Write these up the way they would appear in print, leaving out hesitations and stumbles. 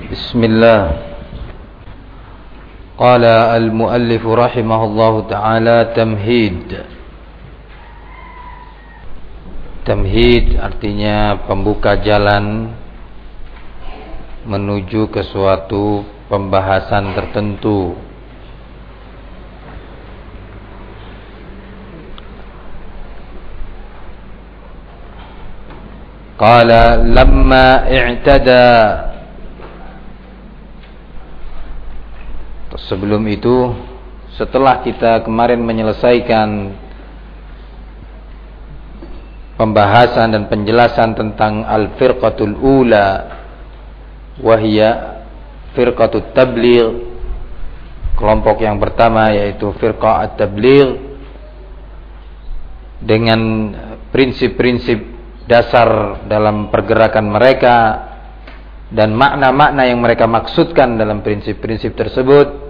Bismillah. Qala al-muallif rahimahullahu ta'ala tamhid. Tamhid artinya pembuka jalan menuju ke suatu pembahasan tertentu. Qala lamma i'tada. Sebelum itu, setelah kita kemarin menyelesaikan pembahasan dan penjelasan tentang al-firqatul ula, wahia firqatut tabligh, kelompok yang pertama yaitu firqah at-tabligh, dengan prinsip-prinsip dasar dalam pergerakan mereka dan makna-makna yang mereka maksudkan dalam prinsip-prinsip tersebut.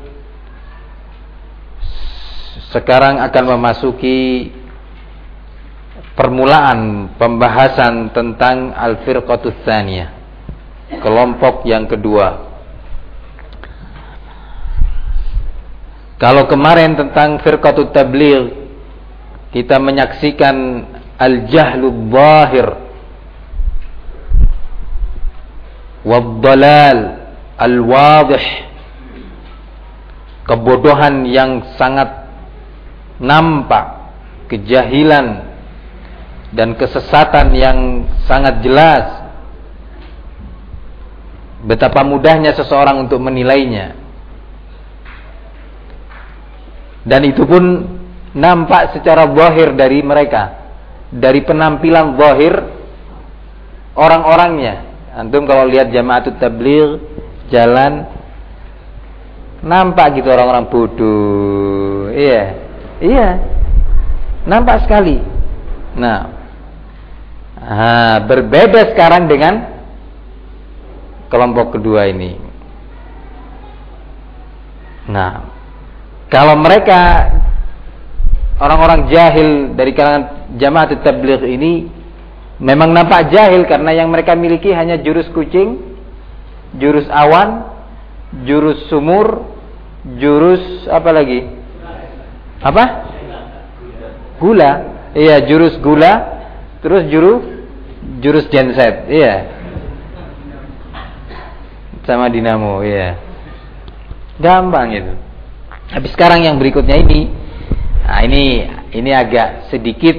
Sekarang akan memasuki permulaan pembahasan tentang al-firqatus tsaniyah, kelompok yang kedua. Kalau kemarin tentang firqatut tabligh kita menyaksikan al-jahlud zahir wad-dhalal al-wadih, kebodohan yang sangat nampak, kejahilan dan kesesatan yang sangat jelas. Betapa mudahnya seseorang untuk menilainya. Dan itu pun nampak secara zahir dari mereka, dari penampilan zahir orang-orangnya. Antum kalau lihat jamaatut tabligh jalan, nampak gitu orang-orang bodoh. Iya, nampak sekali. Nah, berbeda sekarang dengan kelompok kedua ini. Nah, kalau mereka orang-orang jahil dari kalangan jamaatut tabligh ini memang nampak jahil karena yang mereka miliki hanya jurus kucing, jurus awan, jurus sumur, jurus apa lagi? Apa? Gula. Iya, jurus gula, terus jurus genset. Iya. Sama dinamo, iya. Gampang itu. Habis sekarang yang berikutnya ini. Nah, ini agak sedikit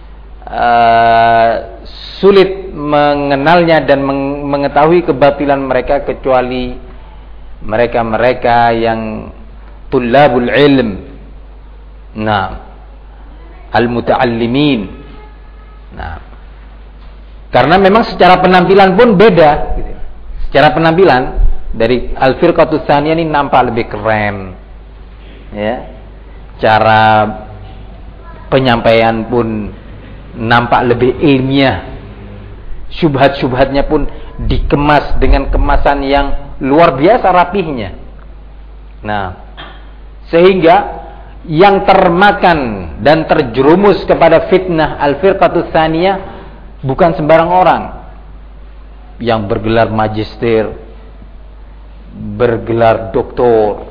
sulit mengenalnya dan mengetahui kebatilan mereka kecuali mereka-mereka yang tullabul ilm. Nah, al-muta'allimin. Nah, karena memang secara penampilan pun beda gitu. Secara penampilan dari al-firqatus tsaniyah ini nampak lebih keren. Ya. Cara penyampaian pun nampak lebih ilmiah. Syubhat-syubhatnya pun dikemas dengan kemasan yang luar biasa rapihnya. Nah, sehingga yang termakan dan terjerumus kepada fitnah al-firqatus tsaniyah bukan sembarang orang yang bergelar magister, bergelar doktor,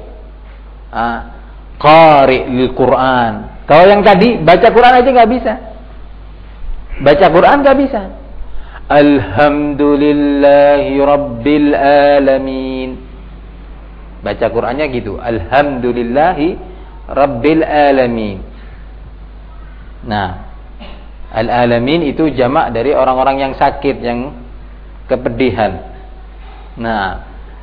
qari lil Quran. Kalau yang tadi baca Quran aja nggak bisa. Baca Quran nggak bisa. Alhamdulillahi rabbil alamin. Baca Qurannya gitu. Alhamdulillahi rabbil alamin. Nah, al-alamin itu jamak dari orang-orang yang sakit, yang kepedihan. Nah,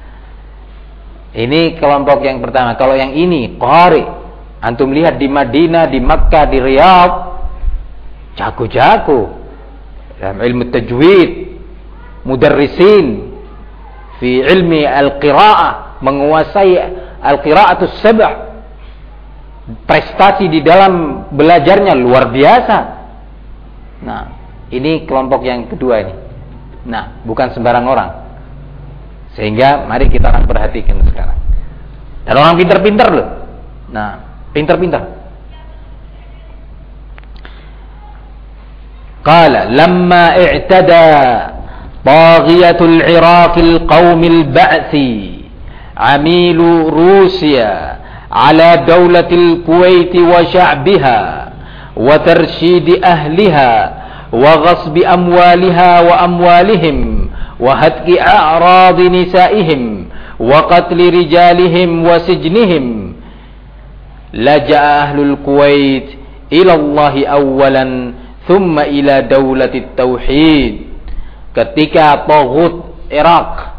ini kelompok yang pertama. Kalau yang ini qari, antum lihat di Madinah, di Makkah, di Riyadh, jago-jago dalam ilmu tajwid, mudarrisin fi ilmi al-qiraah, menguasai al-qiraatus sab', prestasi di dalam belajarnya luar biasa. Nah, ini kelompok yang kedua ini. Nah, bukan sembarang orang. Sehingga mari kita akan perhatikan sekarang. Dan orang pintar-pintar loh. Nah, pintar-pintar. Qala lamma i'tada Baghiyatul Iraqil qaumil ba'thi amilu Rusia ala dawlatil Kuwait wa sya'biha wa tarsyid ahliha wa ghasbi amwaliha wa amwalihim wa hatki a'rad nisaihim wa qatli rijalihim wa sijnihim laja'a ahlul Kuwait ila Allah awalan thumma ila dawlatit tauhid. Ketika taghut Irak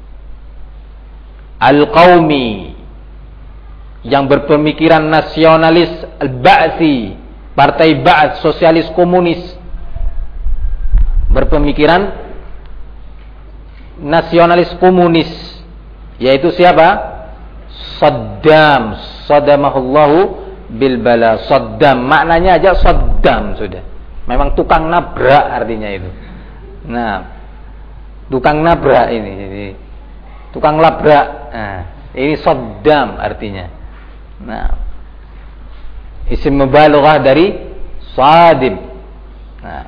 al-qaumi yang berpemikiran nasionalis al-Ba'thi, partai Ba'ath, sosialis komunis, berpemikiran nasionalis komunis, yaitu siapa? Saddam, sadamahullahu bil bala. Saddam maknanya aja Saddam sudah. Memang tukang nabrak artinya itu. Nah, tukang nabrak ini, jadi tukang labrak. Nah, ini Saddam artinya. Nah, isim mubalaghah dari Sadim. Nah,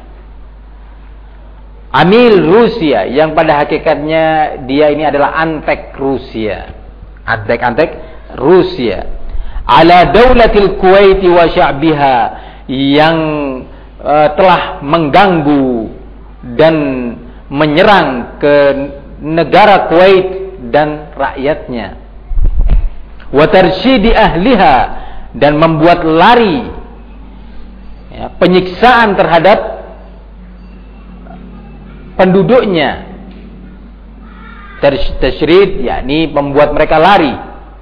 amil Rusia yang pada hakikatnya dia ini adalah antek Rusia. Antek Rusia. Ala daulatil Kuwait wa sya'biha, yang telah mengganggu dan menyerang ke negara Kuwait dan rakyatnya. Wa tarsyidi ahliha, dan membuat lari penyiksaan terhadap penduduknya. Tasyrid yakni membuat mereka lari.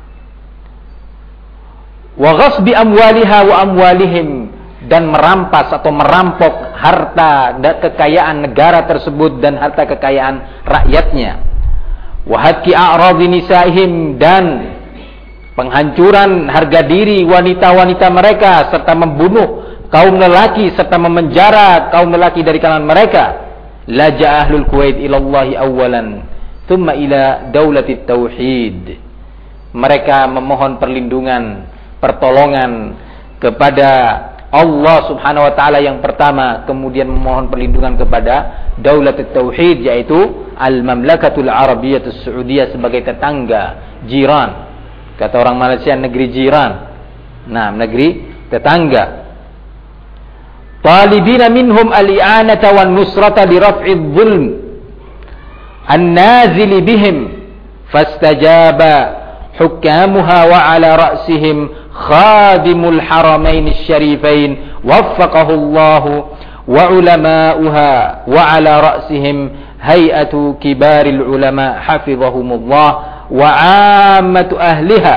Wa ghasbi amwaliha wa amwalihim, dan merampas atau merampok harta dan kekayaan negara tersebut dan harta kekayaan rakyatnya. Wa hatki a'radhi nisaihim, dan penghancuran harga diri wanita-wanita mereka, serta membunuh kaum lelaki serta memenjara kaum lelaki dari kalangan mereka. Laja ahlul Kuwait ilallahi awalan thumma ila daulatit tauhid. Mereka memohon perlindungan, pertolongan kepada Allah subhanahu wa ta'ala yang pertama, kemudian memohon perlindungan kepada daulatit tauhid, yaitu al-mamlakatul arabiyatus saudiyah, sebagai tetangga, jiran. Kata orang Malaysia, negeri jiran. Nah, negeri tetangga. Talibina minhum al-i'anata wan nusrata li raf'idh dhulm an-nazil bihim fastajaba hukamuha wa ala ra'sihim khadimul haramain syarifain waffaqahu Allah wa ulama'uha wa ala ra'sihim hay'atu kibaril ulama hafizahumullah wa 'ammatu ahliha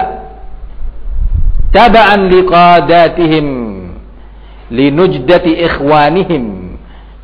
taba'an liqadatihim linujdati ikhwanihim.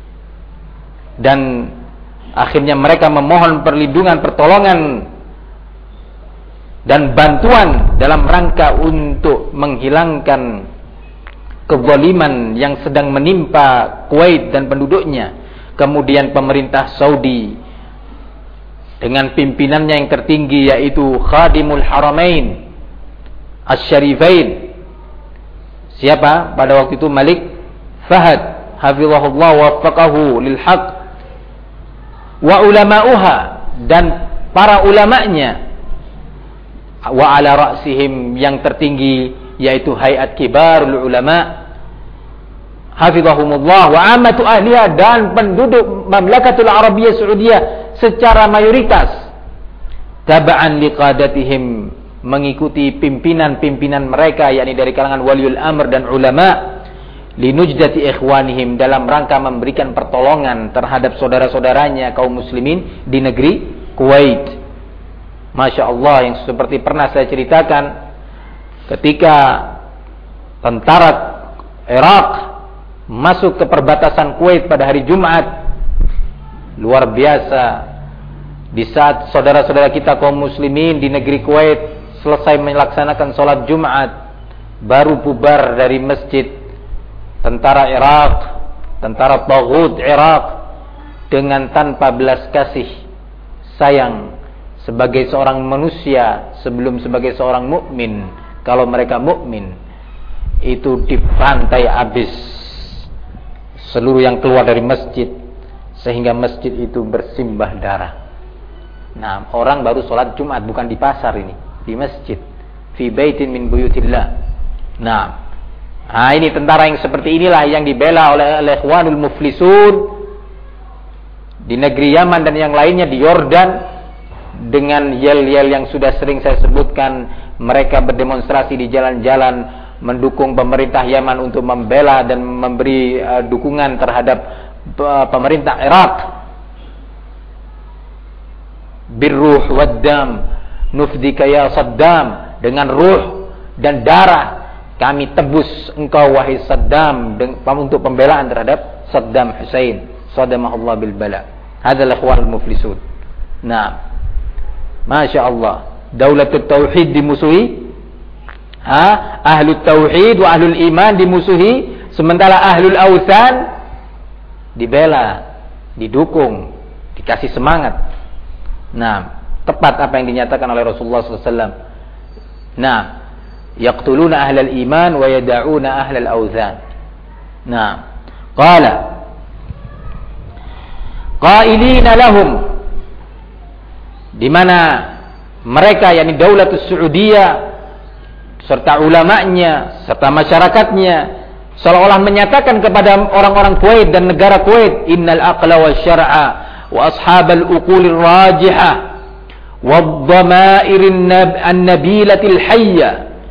Dan akhirnya mereka memohon perlindungan, pertolongan dan bantuan dalam rangka untuk menghilangkan kezaliman yang sedang menimpa Kuwait dan penduduknya. Kemudian pemerintah Saudi dengan pimpinannya yang tertinggi, yaitu Khadimul Haramain Asy-Syarifain. Siapa? Pada waktu itu Malik Fahad hafizahullah wa waffaqahu lil haq, wa ulama'uha, dan para ulama'nya, wa ala ra'sihim, yang tertinggi yaitu hayat kibarul ulama hafizahumullah, wa ammatu ahliha, dan penduduk Mamlakatul Arabiyyah Saudiyah secara mayoritas, taba'an liqadatihim, mengikuti pimpinan-pimpinan mereka, yakni dari kalangan waliul amr dan ulama, linujdati ikhwanihim, dalam rangka memberikan pertolongan terhadap saudara-saudaranya kaum muslimin di negeri Kuwait. Masya Allah, yang seperti pernah saya ceritakan, ketika tentara Irak masuk ke perbatasan Kuwait pada hari Jumat, luar biasa. Di saat saudara-saudara kita kaum muslimin di negeri Kuwait selesai melaksanakan sholat Jumat, baru bubar dari masjid, tentara Irak, tentara taghut Irak, dengan tanpa belas kasih sayang sebagai seorang manusia sebelum sebagai seorang mukmin. Kalau mereka mukmin, itu dibantai habis seluruh yang keluar dari masjid, sehingga masjid itu bersimbah darah. Nah, orang baru sholat Jumat, bukan di pasar ini, di masjid, fi baitin min buyutillah. Nah, ini tentara yang seperti inilah yang dibela oleh Ikhwanul Muflisun di negeri Yaman dan yang lainnya di Yordan, dengan yel-yel yang sudah sering saya sebutkan. Mereka berdemonstrasi di jalan-jalan mendukung pemerintah Yaman untuk membela dan memberi dukungan terhadap pemerintah Irak. Birruh waddam nufdika ya Saddam, dengan ruh dan darah kami tebus engkau wahai Saddam, untuk pembelaan terhadap Saddam Hussein sadamahullah bil bala. Hadzal ikhwanul muflisun. Nah, Masya Allah, Daulatut Tauhid dimusuhi, Ahlul Tauhid wa Ahlul Iman dimusuhi, sementara Ahlul Awthan dibela, didukung, dikasih semangat. Nah, tepat apa yang dinyatakan oleh Rasulullah SAW. Nah, yaqtuluna ahlal iman wa yada'una ahlal awthan. Nah, qala qailina lahum, di mana mereka, yakni Daulatus Saudiyah serta ulamanya serta masyarakatnya seolah-olah menyatakan kepada orang-orang Kuwait dan negara Kuwait, innal aqla wasyar'a wa ashabal uqulir rajihah wadh-dhama'irin an-nabilatil hayya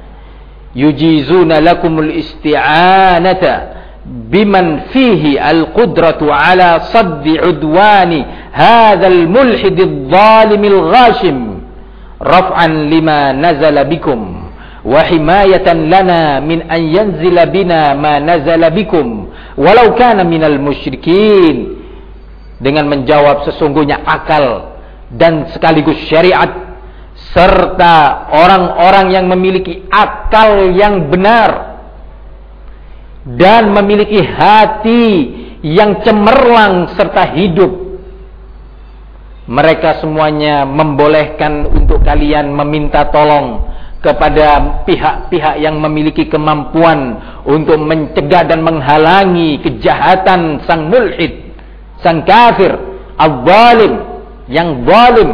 yujizuna lakumul isti'anata biman fihi al-qudratu ala saddi udwani hadzal mulhididh zalimil ghashim raf'an lima nazala bikum wa himayatan lana min an yanzila bina ma nazala bikum walau kana minal musyrikin. Dengan menjawab sesungguhnya akal dan sekaligus syariat serta orang-orang yang memiliki akal yang benar dan memiliki hati yang cemerlang serta hidup, mereka semuanya membolehkan untuk kalian meminta tolong kepada pihak-pihak yang memiliki kemampuan untuk mencegah dan menghalangi kejahatan sang mulhid, sang kafir, al-zalim, yang zalim,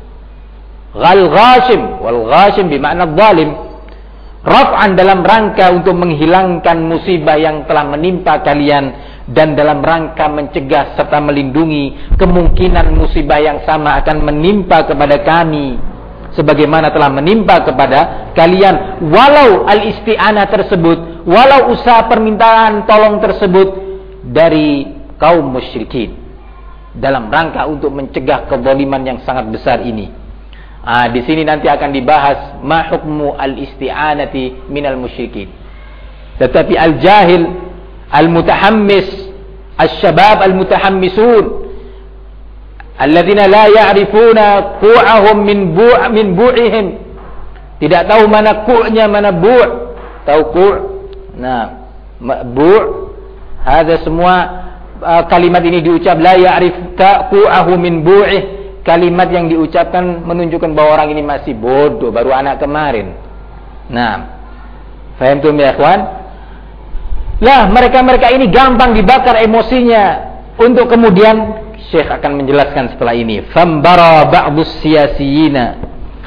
ghashim, wal ghashim bermakna zalim, raf'an dalam rangka untuk menghilangkan musibah yang telah menimpa kalian dan dalam rangka mencegah serta melindungi kemungkinan musibah yang sama akan menimpa kepada kami sebagaimana telah menimpa kepada kalian, walau al-isti'anah tersebut, walau usaha permintaan tolong tersebut dari kaum musyrikin, dalam rangka untuk mencegah kezaliman yang sangat besar ini. Di sini nanti akan dibahas ma hukmu al-isti'anati minal musyrikin. Tetapi al-jahil, al-mutahammis, al-syabab al-mutahammisun alladzina la ya'rifuna qu'ahum min bu'ihim, tidak tahu mana ku'nya mana bu'. Tahu ku'? Nah, bu', hadza semua kalimat ini diucap la ya'rif qu'ahu min bu'ih, kalimat yang diucapkan menunjukkan bahwa orang ini masih bodoh, baru anak kemarin. Nah, fahamtum ya ikhwan? Lah, mereka-mereka ini gampang dibakar emosinya untuk kemudian Syekh akan menjelaskan setelah ini. Fambara ba'dus siyasiyina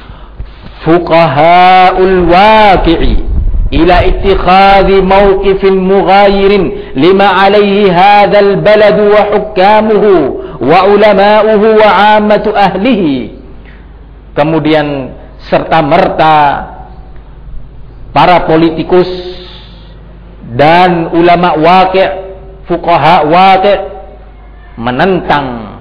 fuqaha'ul waqi'i ila ittikhadhi mawqifin mughayirin lima alayhi hadzal balad wa hukamuhu wa ulama'uhu wa 'ammatu ahlihi. Kemudian serta merta para politikus dan ulama waqi', fuqaha waqi' menentang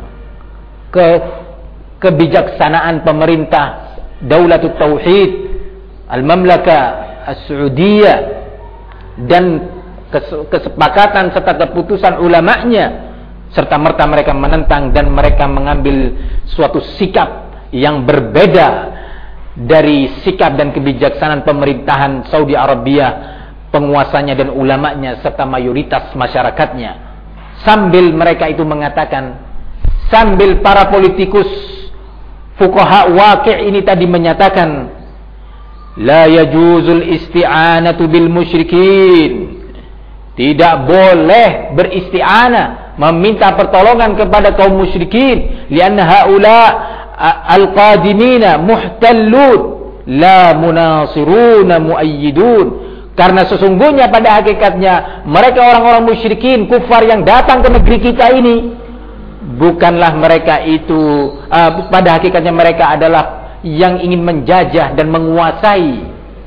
kebijaksanaan pemerintah Daulatut Tauhid Al-Mamlakah As-Saudiyah dan kesepakatan serta keputusan ulamanya, serta merta mereka menentang dan mereka mengambil suatu sikap yang berbeda dari sikap dan kebijaksanaan pemerintahan Saudi Arabia, penguasanya dan ulamanya serta mayoritas masyarakatnya. Sambil mereka itu mengatakan, sambil para politikus fuqaha waqi' ini tadi menyatakan la yajuzul isti'anatu bil musyrikin, tidak boleh beristi'anah meminta pertolongan kepada kaum musyrikin, lianna haula al-qadimina muhtallun la munasiruna muayyidun, karena sesungguhnya pada hakikatnya mereka orang-orang musyrikin kufar yang datang ke negeri kita ini bukanlah mereka itu pada hakikatnya mereka adalah yang ingin menjajah dan menguasai,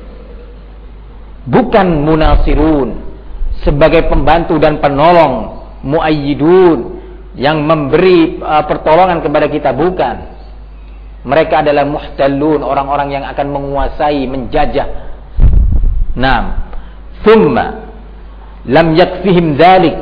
bukan munasirun sebagai pembantu dan penolong, muayyidun yang memberi pertolongan kepada kita, bukan. Mereka adalah muhtallun, orang-orang yang akan menguasai, menjajah. Naam. Thumma lam yakfihim dhalik,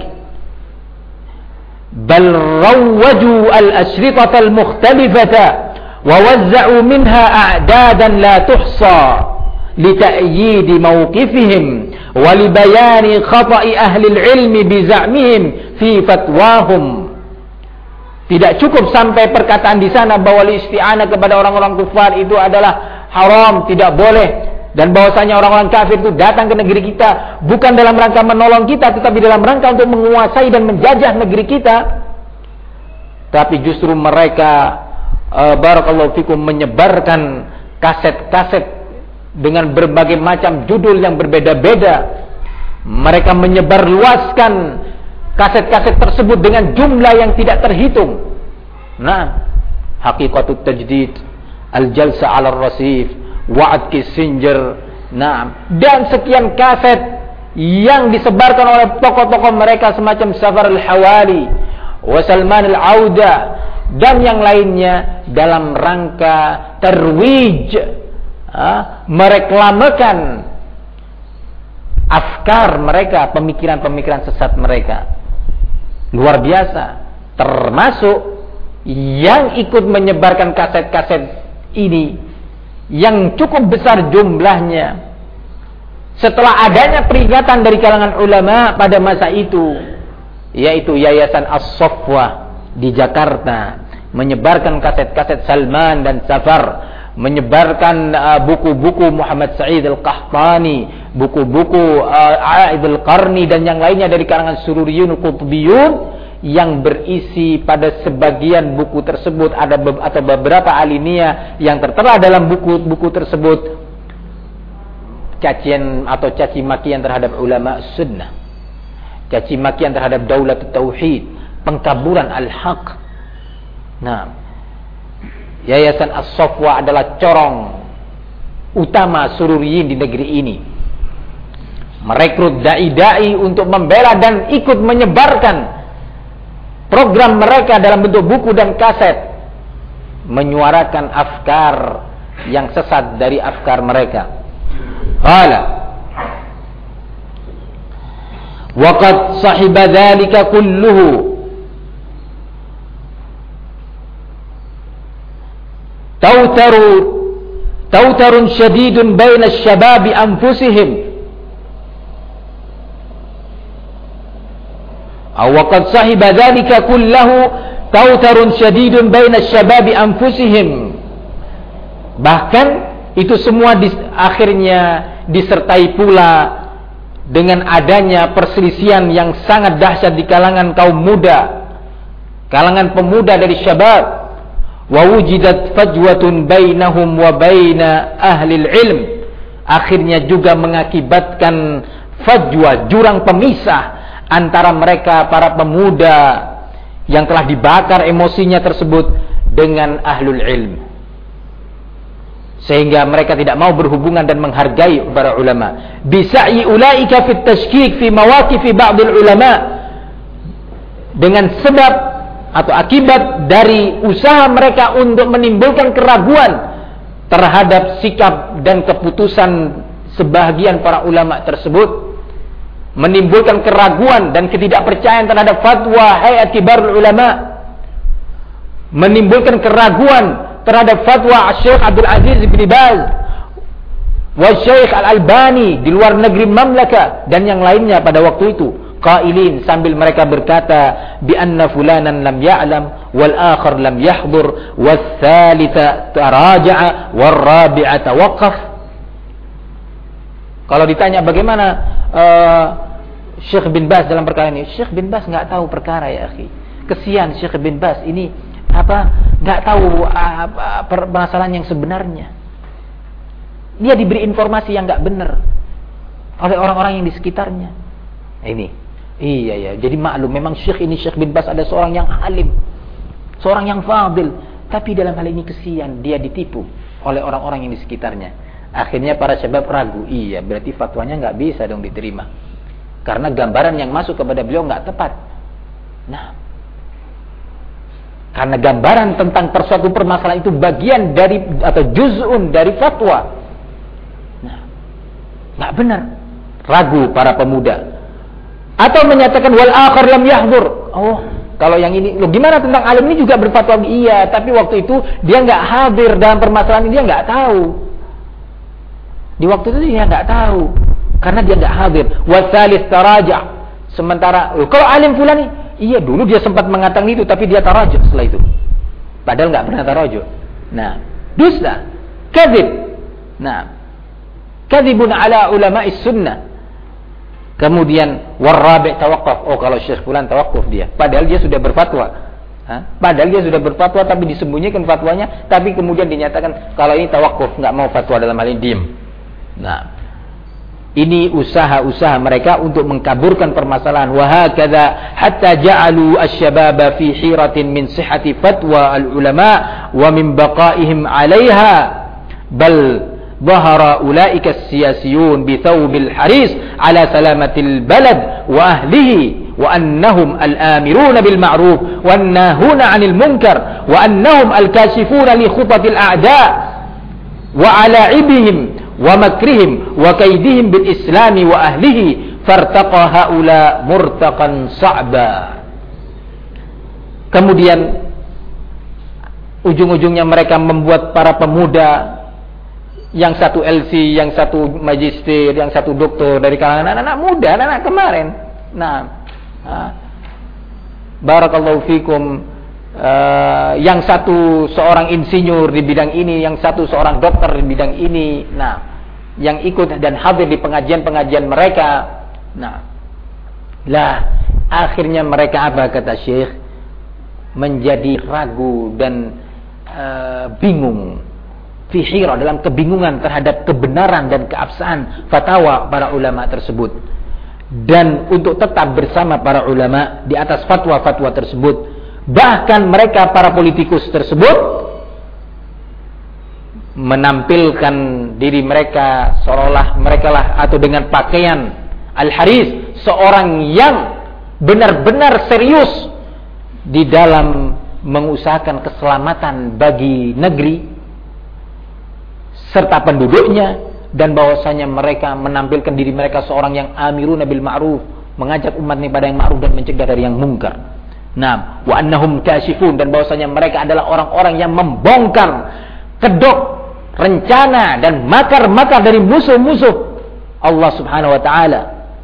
bal rawwaju al-ashritata al-mukhtalifata wa wazza'u minha a'dadan la tuhsa لتأييد موقفهم ولبيان خطأ أهل العلم بزعمهم في فتواهم. Tidak cukup sampai perkataan di sana bahwa isti'anah kepada orang-orang kufar itu adalah haram, tidak boleh, dan bahwasanya orang-orang kafir itu datang ke negeri kita bukan dalam rangka menolong kita, tetapi dalam rangka untuk menguasai dan menjajah negeri kita. Tapi justru mereka barakallahu fikum menyebarkan kaset-kaset dengan berbagai macam judul yang berbeda-beda. Mereka menyebarluaskan kaset-kaset tersebut dengan jumlah yang tidak terhitung. Nah, Haqiqatut Tajdid, Al-Jalsa 'ala Ar-Rasif, Wa'ad Kissinger, nah, dan sekian kaset yang disebarkan oleh tokoh-tokoh mereka semacam Safar Al-Hawali, wa Salman Al-Auda, dan yang lainnya dalam rangka tarwij, mereklamakan afkar mereka, pemikiran-pemikiran sesat mereka. Luar biasa. Termasuk yang ikut menyebarkan kaset-kaset ini yang cukup besar jumlahnya, setelah adanya peringatan dari kalangan ulama pada masa itu, yaitu Yayasan As-Safwah di Jakarta menyebarkan kaset-kaset Salman dan Safar, menyebarkan buku-buku Muhammad Sa'id Al-Qahtani, buku-buku A'id Al-Qarni dan yang lainnya dari kalangan Sururiyun Qutbiyun, yang berisi pada sebagian buku tersebut atau beberapa alinea yang tertera dalam buku-buku tersebut cacian atau caci makian terhadap ulama sunnah, caci makian terhadap daulat tauhid, pengkaburan al-haq. Nah, Yayasan As-Safwah adalah corong utama Sururiyin di negeri ini. Merekrut dai-dai untuk membela dan ikut menyebarkan program mereka dalam bentuk buku dan kaset, menyuarakan afkar yang sesat dari afkar mereka. Qala wa qad sahiba dzalika kulluhu توتر شديد بين الشباب أنفسهم أو وقد صحب ذلك كله توتر شديد بين الشباب أنفسهم. Bahkan itu semua akhirnya disertai pula dengan adanya perselisihan yang sangat dahsyat di kalangan kaum muda, kalangan pemuda dari syabab. Wa wujidat fajwatun bainahum wa baina ahli ilm, akhirnya juga mengakibatkan fajwa, jurang pemisah antara mereka para pemuda yang telah dibakar emosinya tersebut dengan ahlul ilm, sehingga mereka tidak mau berhubungan dan menghargai para ulama. Bisa'i ulaika fit tashkik fi mawaqifi ba'dil ulama, dengan sebab atau akibat dari usaha mereka untuk menimbulkan keraguan terhadap sikap dan keputusan sebahagian para ulama tersebut, menimbulkan keraguan dan ketidakpercayaan terhadap fatwa Hayat Kibarul Ulama, menimbulkan keraguan terhadap fatwa Syekh Abdul Aziz bin Baz wa Syekh Al-Albani di luar negeri Mamlaka dan yang lainnya pada waktu itu. Qailin, sambil mereka berkata, bi anna fulanan lam ya'lam wal akhar lam yahdhur wal thalitha taraja'a wal rabi'a tawaqqaf. Kalau ditanya bagaimana Syekh bin Baz dalam perkara ini. Syekh bin Baz nggak tahu perkara ya akhi. Kesian Syekh bin Baz ini nggak tahu permasalahan yang sebenarnya. Dia diberi informasi yang nggak benar oleh orang-orang yang di sekitarnya. Ini, iya ya. Jadi maklum, memang Syekh bin Baz ada seorang yang alim, seorang yang fadil, tapi dalam hal ini kesian dia ditipu oleh orang-orang yang di sekitarnya. Akhirnya para syabab ragu, iya berarti fatwanya nggak bisa dong diterima, karena gambaran yang masuk kepada beliau nggak tepat. Nah, karena gambaran tentang suatu permasalahan itu bagian dari atau juz'un dari fatwa. Nah, nggak benar. Ragu para pemuda. Atau menyatakan wal akhar lam yahdur. Oh, kalau yang ini, loh gimana tentang alim ini juga berfatwa? Iya, tapi waktu itu dia nggak hadir dalam permasalahan ini, dia nggak tahu. Di waktu itu dia nggak tahu karena dia nggak hadir. Wasalis taraja. Sementara kalau alim fulan nih, iya dulu dia sempat mengatakan itu, tapi dia taraja setelah itu. Padahal nggak pernah taraja. Nah, dusta, kadzib. Nah, kadzibun ala ulama'is sunnah. Kemudian warabi' tawaqquf. Oh, kalau Syekh fulan tawaqquf dia. Padahal dia sudah berfatwa. Padahal dia sudah berfatwa tapi disembunyikan fatwanya, tapi kemudian dinyatakan kalau ini tawaqquf, enggak mau fatwa dalam hal ini, diam. Nah, ini usaha-usaha mereka untuk mengkaburkan permasalahan. Wa hakadha hatta ja'alu asy-syababa fi hiratin min sihhati fatwa al-ulama wa min baqa'ihim 'alaiha. Bal ظهر أولئك السياسيون بثوب الحريص على سلامة البلد وأهله وأنهم الآمرون بالمعروف والناهون عن المنكر وأنهم الكاشفون لخطط الأعداء وعلاعبهم ومكرهم وكيدهم بالإسلام وأهله فارتقى هؤلاء مرتقا صعبا. Kemudian ujung-ujungnya mereka membuat para pemuda, yang satu LC, yang satu magister, yang satu doktor dari kalangan anak-anak muda, anak-anak kemarin. Nah, barakallahu fikum, yang satu seorang insinyur di bidang ini, yang satu seorang dokter di bidang ini. Nah, yang ikut dan hadir di pengajian-pengajian mereka. Nah, lah akhirnya mereka apa kata Syekh? Menjadi ragu dan bingung. Fihira, dalam kebingungan terhadap kebenaran dan keabsahan fatwa para ulama tersebut, dan untuk tetap bersama para ulama di atas fatwa-fatwa tersebut. Bahkan mereka para politikus tersebut menampilkan diri mereka seolah mereka lah, atau dengan pakaian al-haris, seorang yang benar-benar serius di dalam mengusahakan keselamatan bagi negeri serta penduduknya, dan bahwasanya mereka menampilkan diri mereka seorang yang amiruna bil ma'ruf, mengajak umat ini pada yang ma'ruf dan mencegah dari yang mungkar. Nah, wa annahum kashifun, dan bahwasanya mereka adalah orang-orang yang membongkar kedok, rencana dan makar-makar dari musuh-musuh Allah Subhanahu wa taala.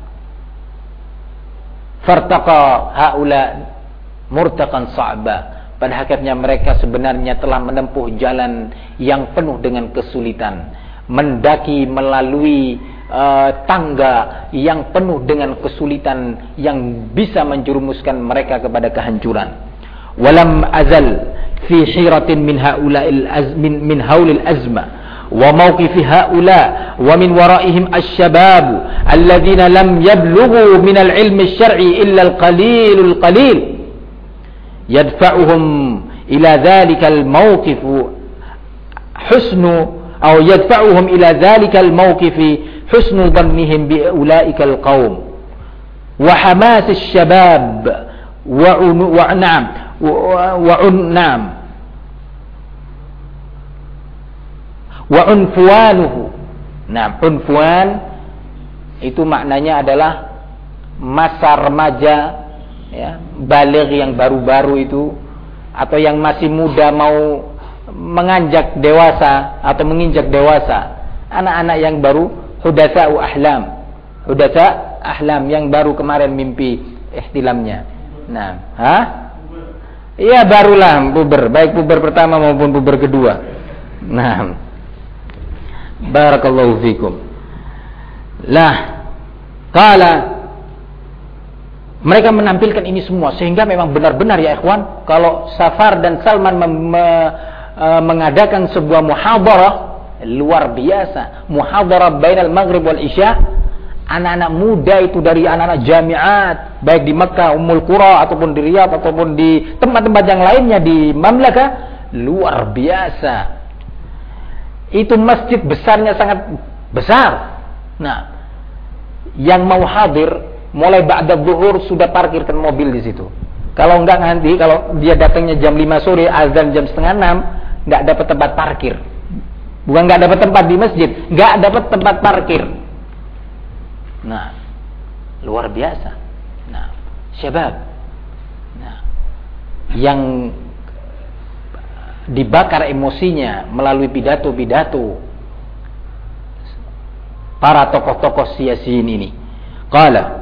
Fartaqa haula murtaqan sa'ba. Pada hakikatnya mereka sebenarnya telah menempuh jalan yang penuh dengan kesulitan, mendaki melalui tangga yang penuh dengan kesulitan yang bisa menjerumuskan mereka kepada kehancuran. Walam azal fi hiratin min haula'il min haulil azma wa mawqifi haula wa min waraihim asy-syabab alladziina lam yablughu min al-'ilmi asy-syar'i illa al-qalilul qalil. يدفعهم إلى ذلك الموقف حسن أو يدفعهم إلى ذلك الموقف حسن ظنهم بأولئك القوم وحماس الشباب وعنفوانه. Nah, unfuan itu maknanya adalah masa remaja, ya, baligh yang baru-baru itu, atau yang masih muda mau menginjak dewasa anak-anak yang baru, hudatsa ahlam yang baru kemarin mimpi ihtilamnya. Nah, iya barulah puber, baik puber pertama maupun puber kedua. Nah, barakallahu fikum. Lah, qala Mereka menampilkan ini semua sehingga memang benar-benar ya ikhwan, kalau Safar dan Salman mengadakan sebuah muhadarah luar biasa, muhadarah bainal maghrib wal isya, anak-anak muda itu dari anak-anak jamiat baik di Mekah, Ummul Qura ataupun di Riyadh ataupun di tempat-tempat yang lainnya di Mamlakah, luar biasa. Itu masjid besarnya sangat besar. Nah, yang mau hadir mulai ba'da zuhur sudah parkirkan mobil di situ. Kalau enggak nanti, kalau dia datangnya jam 5 sore, azan jam setengah 6, enggak dapat tempat parkir. Bukan enggak dapat tempat di masjid, enggak dapat tempat parkir. Nah, luar biasa. Nah, syabab. Nah, yang dibakar emosinya melalui pidato-pidato para tokoh-tokoh siasiin ini. Qala,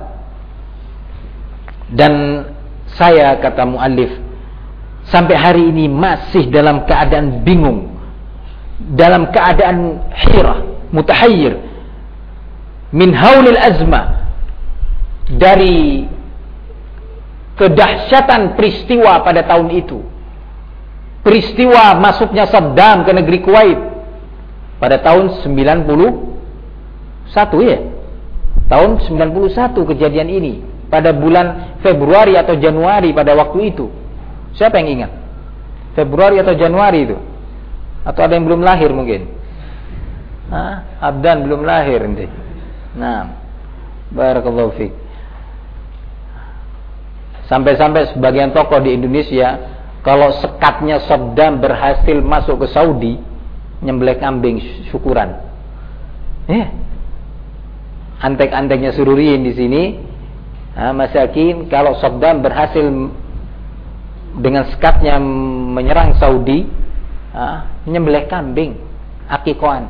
dan saya, kata muallif, sampai hari ini masih dalam keadaan bingung, dalam keadaan hirah, mutahayyir min haulil azma, dari kedahsyatan peristiwa pada tahun itu. Peristiwa masuknya Saddam ke negeri Kuwait pada tahun 91 ya. Tahun 91 kejadian ini. Pada bulan Februari atau Januari pada waktu itu. Siapa yang ingat? Februari atau Januari itu? Atau ada yang belum lahir mungkin? Abdan belum lahir nanti. Nah, barakallahu fiik. Sampai-sampai sebagian tokoh di Indonesia, kalau sekatnya Saddam berhasil masuk ke Saudi, nyembelih kambing syukuran. Antek-anteknya Sururiyin di sini, masakin, kalau Saddam berhasil dengan sekatnya menyerang Saudi, nyembelih kambing, akikoan.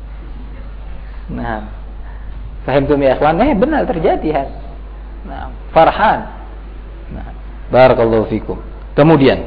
Nah, faham tuh ya ikhwan? Benar terjadi kan. Nah, farhan. Nah, barakallahu fikum. Kemudian,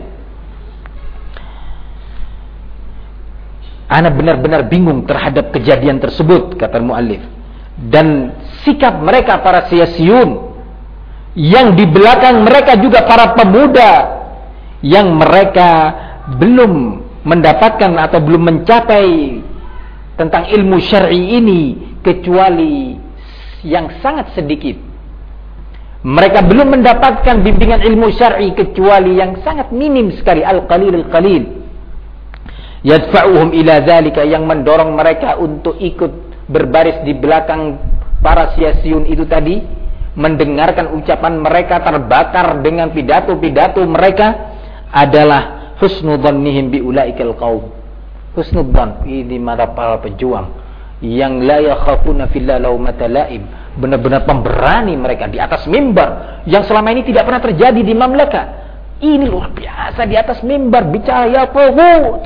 ana benar-benar bingung terhadap kejadian tersebut, kata muallif. Dan sikap mereka para siasiyun, yang di belakang mereka juga para pemuda yang mereka belum mendapatkan atau belum mencapai tentang ilmu syar'i ini kecuali yang sangat sedikit. Mereka belum mendapatkan bimbingan ilmu syar'i kecuali yang sangat minim sekali, al-qalil. Yadfa'uhum ila dzalika, yang mendorong mereka untuk ikut berbaris di belakang para siasiyun itu tadi, mendengarkan ucapan mereka, terbakar dengan pidato-pidato mereka, adalah husnudzannihim bi ulaikal qaum. Husnudzan ini mata para pejuang yang la yakhafuna fillah laumata laim, benar-benar pemberani mereka di atas mimbar yang selama ini tidak pernah terjadi di Mamlakah. Ini luar biasa, di atas mimbar bicara ya taghut,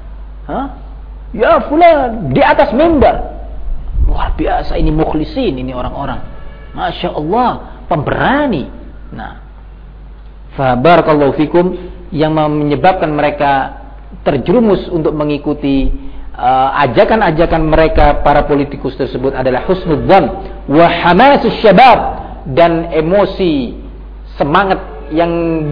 ya fulan, di atas mimbar. Luar biasa, ini mukhlisin, ini orang-orang, Masya Allah, pemberani. Nah, fa barakallahu fikum, yang menyebabkan mereka terjerumus untuk mengikuti ajakan-ajakan mereka para politikus tersebut adalah husnudzan wa hamasus syabab, dan emosi, semangat yang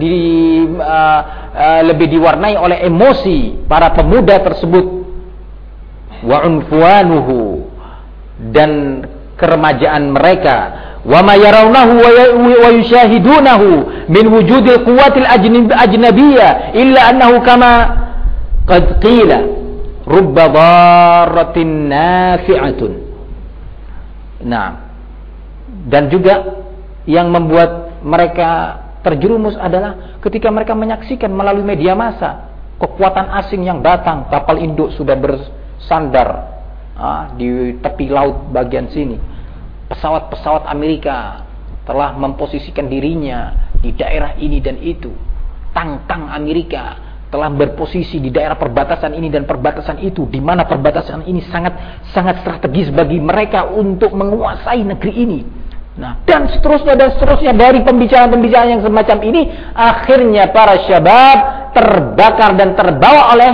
lebih diwarnai oleh emosi para pemuda tersebut, wa unfuanuhu, dan keremajaan mereka, wa ma yarawnahu wa yushahidunahu min wujudil quwwatil ajnabiyyah illa annahu kama qad qila rubba dharratin nafi'atun. Nah, dan juga yang membuat mereka terjerumus adalah ketika mereka menyaksikan melalui media massa kekuatan asing yang datang, kapal induk sudah bersandar di tepi laut bagian sini. Pesawat-pesawat Amerika telah memposisikan dirinya di daerah ini dan itu. Tang-tang Amerika telah berposisi di daerah perbatasan ini dan perbatasan itu, di mana perbatasan ini sangat strategis bagi mereka untuk menguasai negeri ini. Nah, dan seterusnya dari pembicaraan-pembicaraan yang semacam ini, akhirnya para syabab terbakar dan terbawa oleh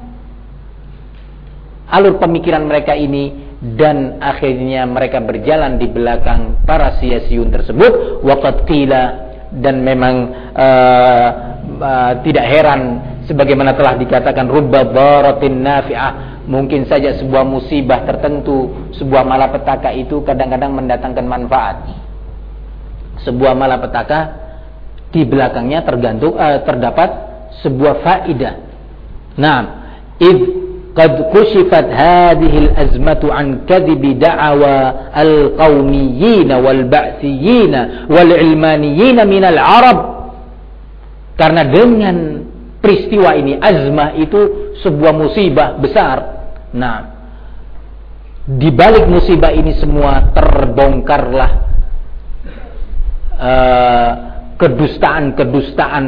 alur pemikiran mereka ini, dan akhirnya mereka berjalan di belakang para siasiyun tersebut. Waqad qila, dan memang tidak heran sebagaimana telah dikatakan rubba daratin nafi'ah, mungkin saja sebuah musibah tertentu, sebuah malapetaka itu kadang-kadang mendatangkan manfaat. Sebuah malapetaka di belakangnya terdapat sebuah faidah. Nah, id qad kushifat hadhihi al-azmatu an kadhibi da'awa al-qaumiyyin wal ba'thiyyin wal ilmaniyyin min al-arab. Karena dengan peristiwa ini, azmah itu sebuah musibah besar. Nah, di balik musibah ini semua terbongkarlah kedustaan-kedustaan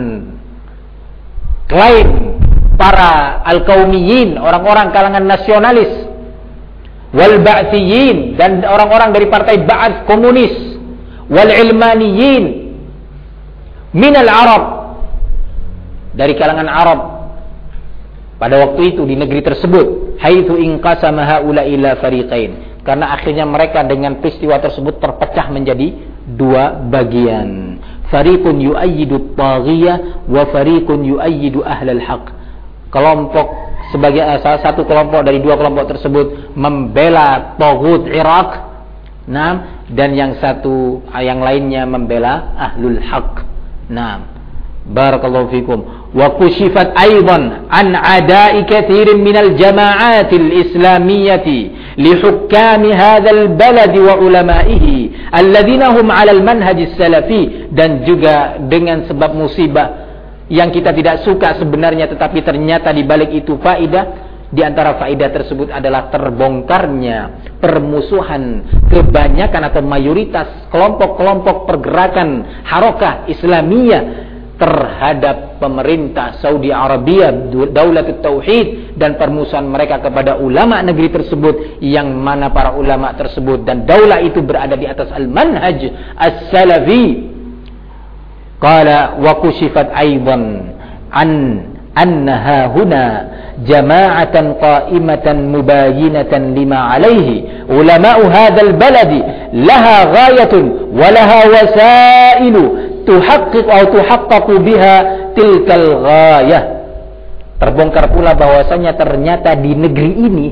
klaim para al-qaumiyin, orang-orang kalangan nasionalis, wal ba'thiyin, dan orang-orang dari partai Ba'ath komunis, wal ilmaniyin min al-arab, dari kalangan Arab pada waktu itu di negeri tersebut, haitsu inqasama haula ila fariqain, karena akhirnya mereka dengan peristiwa tersebut terpecah menjadi dua bagian. Fariqun yu'ayyidu at-taghiyah wa fariqun yu'ayyidu ahlal haq. Kelompok sebagai salah satu kelompok dari dua kelompok tersebut membela taghut Irak, nah, dan yang lainnya membela ahlul haq. Nah, barakallahu fikum. Wa kushifat aidan an ada'i katsirin minal jama'atil islamiyyati li hukami hadzal balad wa ulama'ihi alladzina hum 'alal manhajis salafi, dan juga dengan sebab musibah yang kita tidak suka sebenarnya, tetapi ternyata di balik itu faidah. Di antara faidah tersebut adalah terbongkarnya permusuhan kebanyakan atau mayoritas kelompok-kelompok pergerakan Harakah Islamiyah terhadap pemerintah Saudi Arabia, Daulatut Tauhid, dan permusuhan mereka kepada ulama negeri tersebut, yang mana para ulama tersebut dan daulah itu berada di atas al-manhaj as-salafi. Qala wa kushifat aidan annaha huna jama'atan qa'imatan mubayyinatan lima alaihi ulama'u hadzal baladi laha ghayatun wa laha wasailu tuhaqqaqu biha tilkal ghayah. Terbongkar pula bahwasanya ternyata di negeri ini,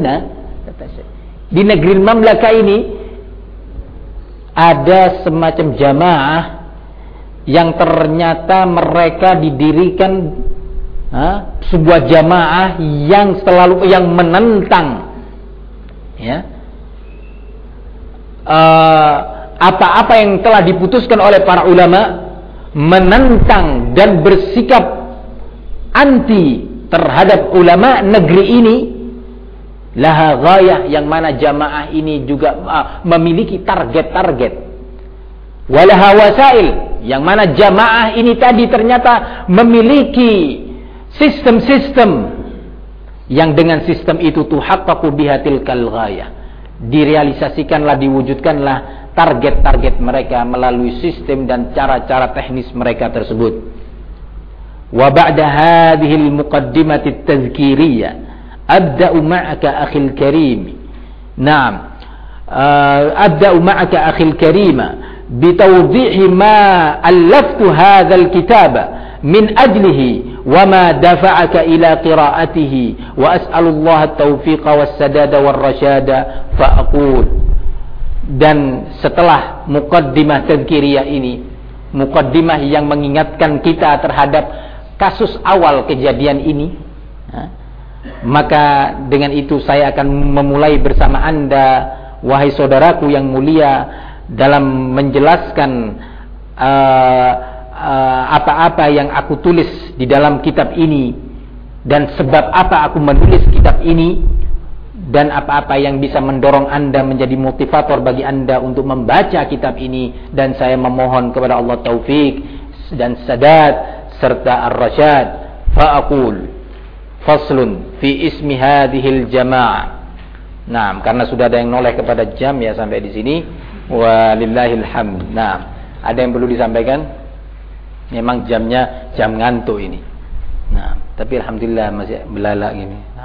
di negeri Mamlaka ini ada semacam jamaah yang ternyata mereka didirikan sebuah jamaah yang selalu menentang apa-apa yang telah diputuskan oleh para ulama, menentang dan bersikap anti terhadap ulama negeri ini. Laha ghayah, yang mana jamaah ini juga memiliki target-target. Walaha wasail, yang mana jamaah ini tadi ternyata memiliki sistem-sistem yang dengan sistem itu tuhaqqaqu biha tilkal ghayah, direalisasikanlah, diwujudkanlah target-target mereka melalui sistem dan cara-cara teknis mereka tersebut. Wa ba'da hadhihi al-muqaddimati at-tadhkiriyah abda'u ma'aka akhil karim. Naam, abda'u ma'aka akhil karima bitawdihi ma allaftu hadzal kitaba min ajlihi wa ma dafa'aka ila qira'atihi wa as'alullaha at-tawfiqa was-sadada war-rasyada fa aqul. Dan setelah muqaddimah tadhkiriyah ini, muqaddimah yang mengingatkan kita terhadap kasus awal kejadian ini, maka dengan itu saya akan memulai bersama Anda, wahai saudaraku yang mulia, dalam menjelaskan apa-apa yang aku tulis di dalam kitab ini, dan sebab apa aku menulis kitab ini, dan apa-apa yang bisa mendorong Anda menjadi motivator bagi Anda untuk membaca kitab ini. Dan saya memohon kepada Allah taufik dan sadad serta ar-rasyad. Fa'aqul faslun fi ismi hadhil jamaah. Nah, karena sudah ada yang noleh kepada jam ya sampai di sini. Walillahil hamd. Nah, ada yang perlu disampaikan? Memang jamnya jam ngantuk ini. Nah, tapi alhamdulillah masih belalak gini. Nah.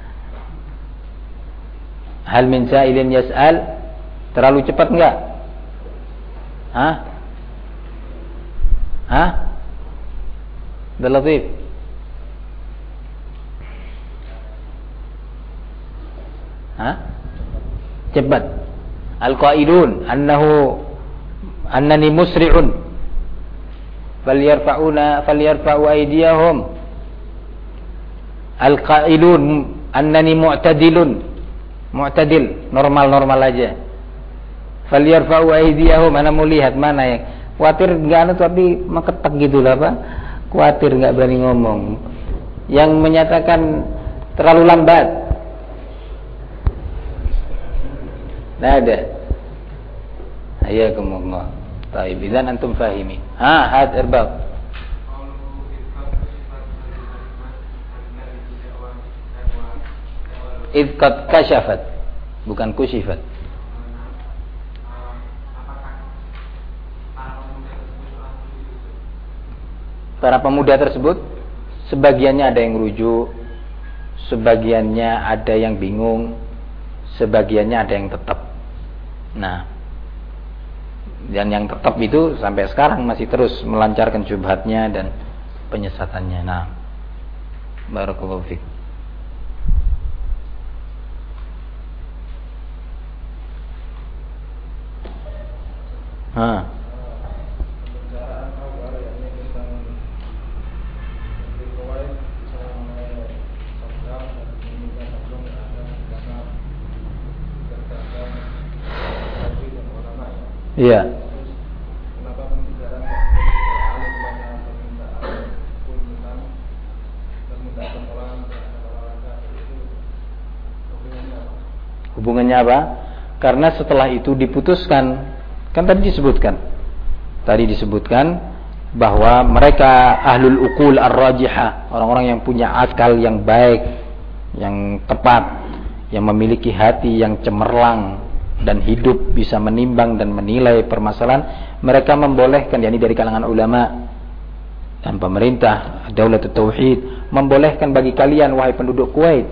Hal min sa'ilin yas'al? Terlalu cepat enggak? Hah? Abdul Latif. Hah? Cepat. Al-qailun annani musri'un falyarfa'u aydiyahum. Al-qailun annani mu'tadil, normal aja. Falyarfa'u aydiyahum, ana mau lihat mana yang khawatir enggak tapi meketek gitu lah Pak. Khawatir enggak berani ngomong. Yang menyatakan terlalu lambat. Nah ada. Hayakumullah. Baik, idzan antum fahimi. Had irbab. Idh qad kashafat, bukan kushifat. Para pemuda tersebut sebagiannya ada yang rujuk, sebagiannya ada yang bingung, sebagiannya ada yang tetap. Nah, dan yang tetap itu sampai sekarang masih terus melancarkan syubhatnya dan penyesatannya. Nah, barakallahu fiik. Iya. Hubungannya apa? Karena setelah itu diputuskan, kan tadi disebutkan bahwa mereka ahlul uqul ar-rajihah, orang-orang yang punya akal yang baik, yang tepat, yang memiliki hati yang cemerlang dan hidup bisa menimbang dan menilai permasalahan. Mereka membolehkan, yakni dari kalangan ulama dan pemerintah Daulatut Tauhid, membolehkan bagi kalian wahai penduduk Kuwait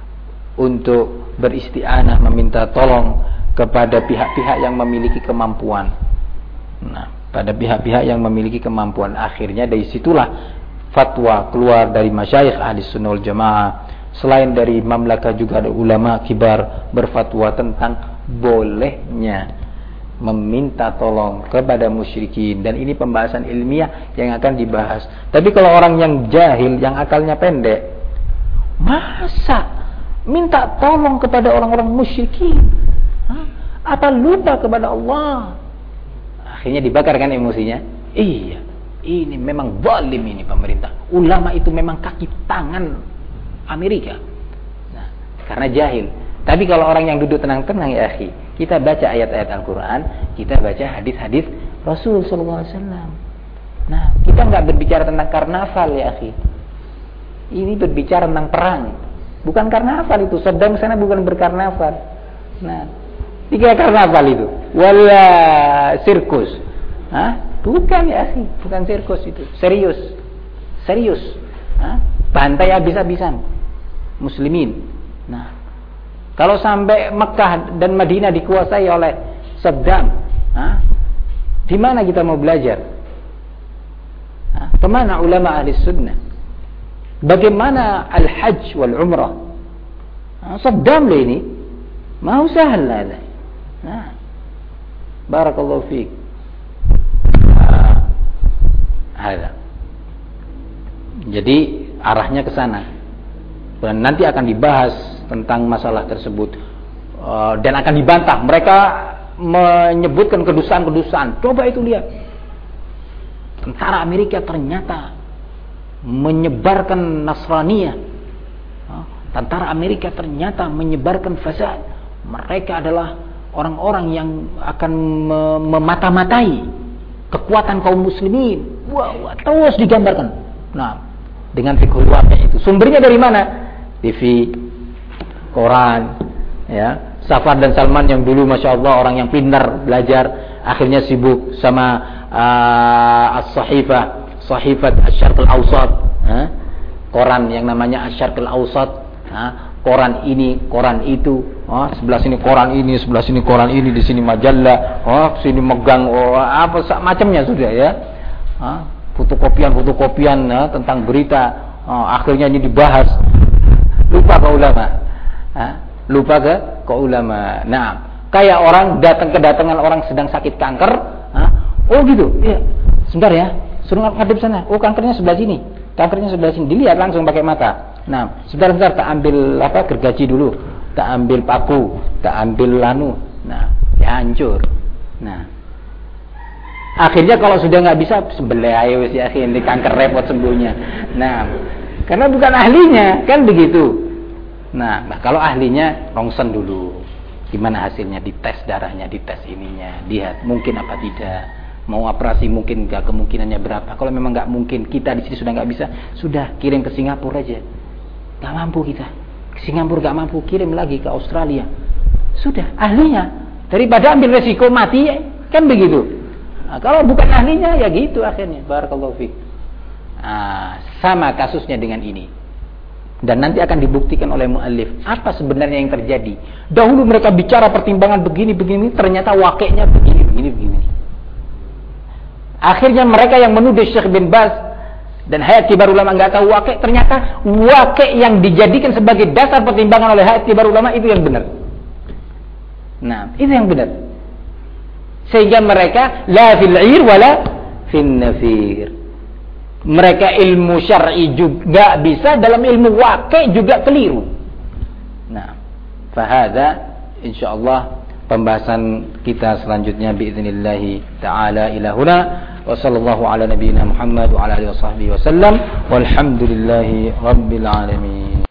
untuk beristi'anah, meminta tolong kepada pihak-pihak yang memiliki kemampuan. Nah, pada pihak-pihak yang memiliki kemampuan. Akhirnya dari situlah fatwa keluar dari masyayikh ahli sunnah wal jamaah. Selain dari mamlakah juga ada ulama kibar berfatwa tentang bolehnya meminta tolong kepada musyrikin, dan ini pembahasan ilmiah yang akan dibahas. Tapi kalau orang yang jahil, yang akalnya pendek, masa minta tolong kepada orang-orang musyrikin? Apa lupa kepada Allah? Akhirnya dibakar kan emosinya. Iya, ini memang zalim ini pemerintah. Ulama itu memang kaki tangan Amerika. Nah, karena jahil. Tapi kalau orang yang duduk tenang-tenang ya akhi, kita baca ayat-ayat Al-Quran, kita baca hadis-hadis Rasul SAW. Nah, kita nggak berbicara tentang karnaval ya akhi. Ini berbicara tentang perang. Bukan karnaval itu. Saddam sana bukan berkarnaval. Nah, tiga karnaval itu. Wala sirkus. Bukan ya akhi, bukan sirkus itu. Serius. Bantai habis-habisan muslimin. Nah, kalau sampai Mekah dan Madinah dikuasai oleh Saddam, di mana kita mau belajar? Kemana ulama ahli sunnah? Bagaimana al-hajj wal umrah? Saddam lah ini, mau sahal lah. Barakallahu fiik. Ada. Jadi arahnya ke sana. Dan nanti akan dibahas tentang masalah tersebut dan akan dibantah. Mereka menyebutkan kedustaan-kedustaan. Coba itu lihat. Tentara Amerika ternyata menyebarkan Nasraniyah. Tentara Amerika ternyata menyebarkan fasad. Mereka adalah orang-orang yang akan memata-matai kekuatan kaum muslimin. Wah, terus digambarkan. Nah, dengan fiqhul waqi' itu. Sumbernya dari mana? TV, koran, ya. Safar dan Salman yang dulu Masya Allah orang yang pintar belajar, akhirnya sibuk sama Sahifat Asy-Syarq Al-Awsat, koran yang namanya Asy-Syarq Al-Awsat, koran ini, koran itu, sebelah sini koran ini, sebelah sini koran ini, di sini majalah, sini megang apa macamnya sudah ya. fotokopian tentang berita, akhirnya ini dibahas, lupa ke ulama. Nah, kayak orang kedatangan orang sedang sakit kanker, oh gitu, iya, sebentar ya, suruh ngadep sana, oh kankernya sebelah sini, dilihat langsung pakai mata. Nah, sebentar tak ambil gergaji dulu, tak ambil paku, tak ambil lanu, nah, ya hancur. Nah, akhirnya kalau sudah nggak bisa, sebelah ayo sih akhirnya kanker repot sembuhnya. Nah, karena bukan ahlinya, kan begitu. Nah, kalau ahlinya rongsen dulu, gimana hasilnya, dites darahnya, dites ininya, lihat mungkin apa tidak, mau operasi mungkin nggak, kemungkinannya berapa. Kalau memang nggak mungkin, kita di sini sudah nggak bisa, sudah kirim ke Singapura aja, nggak mampu kita, ke Singapura nggak mampu, kirim lagi ke Australia, sudah ahlinya, daripada ambil resiko mati, kan begitu. Nah, kalau bukan ahlinya ya gitu akhirnya. Barakallahu fiik. Sama kasusnya dengan ini. Dan nanti akan dibuktikan oleh muallif apa sebenarnya yang terjadi. Dahulu mereka bicara pertimbangan begini, ternyata wakilnya begini. Akhirnya mereka yang menuduh Syekh bin Baz dan Hayat Kibar Ulama enggak tahu wakil, ternyata wakil yang dijadikan sebagai dasar pertimbangan oleh Hayat Kibar Ulama itu yang benar. Nah, itu yang benar. Sehingga mereka la fil 'ir wala fin nafir. Mereka ilmu syar'i juga bisa, dalam ilmu waqi' juga keliru. Nah, fahadha insyaallah pembahasan kita selanjutnya biiznillah taala ila huna wa sallallahu ala nabiyyina Muhammad wa ala alihi washabbihi wasallam walhamdulillahi rabbil alamin.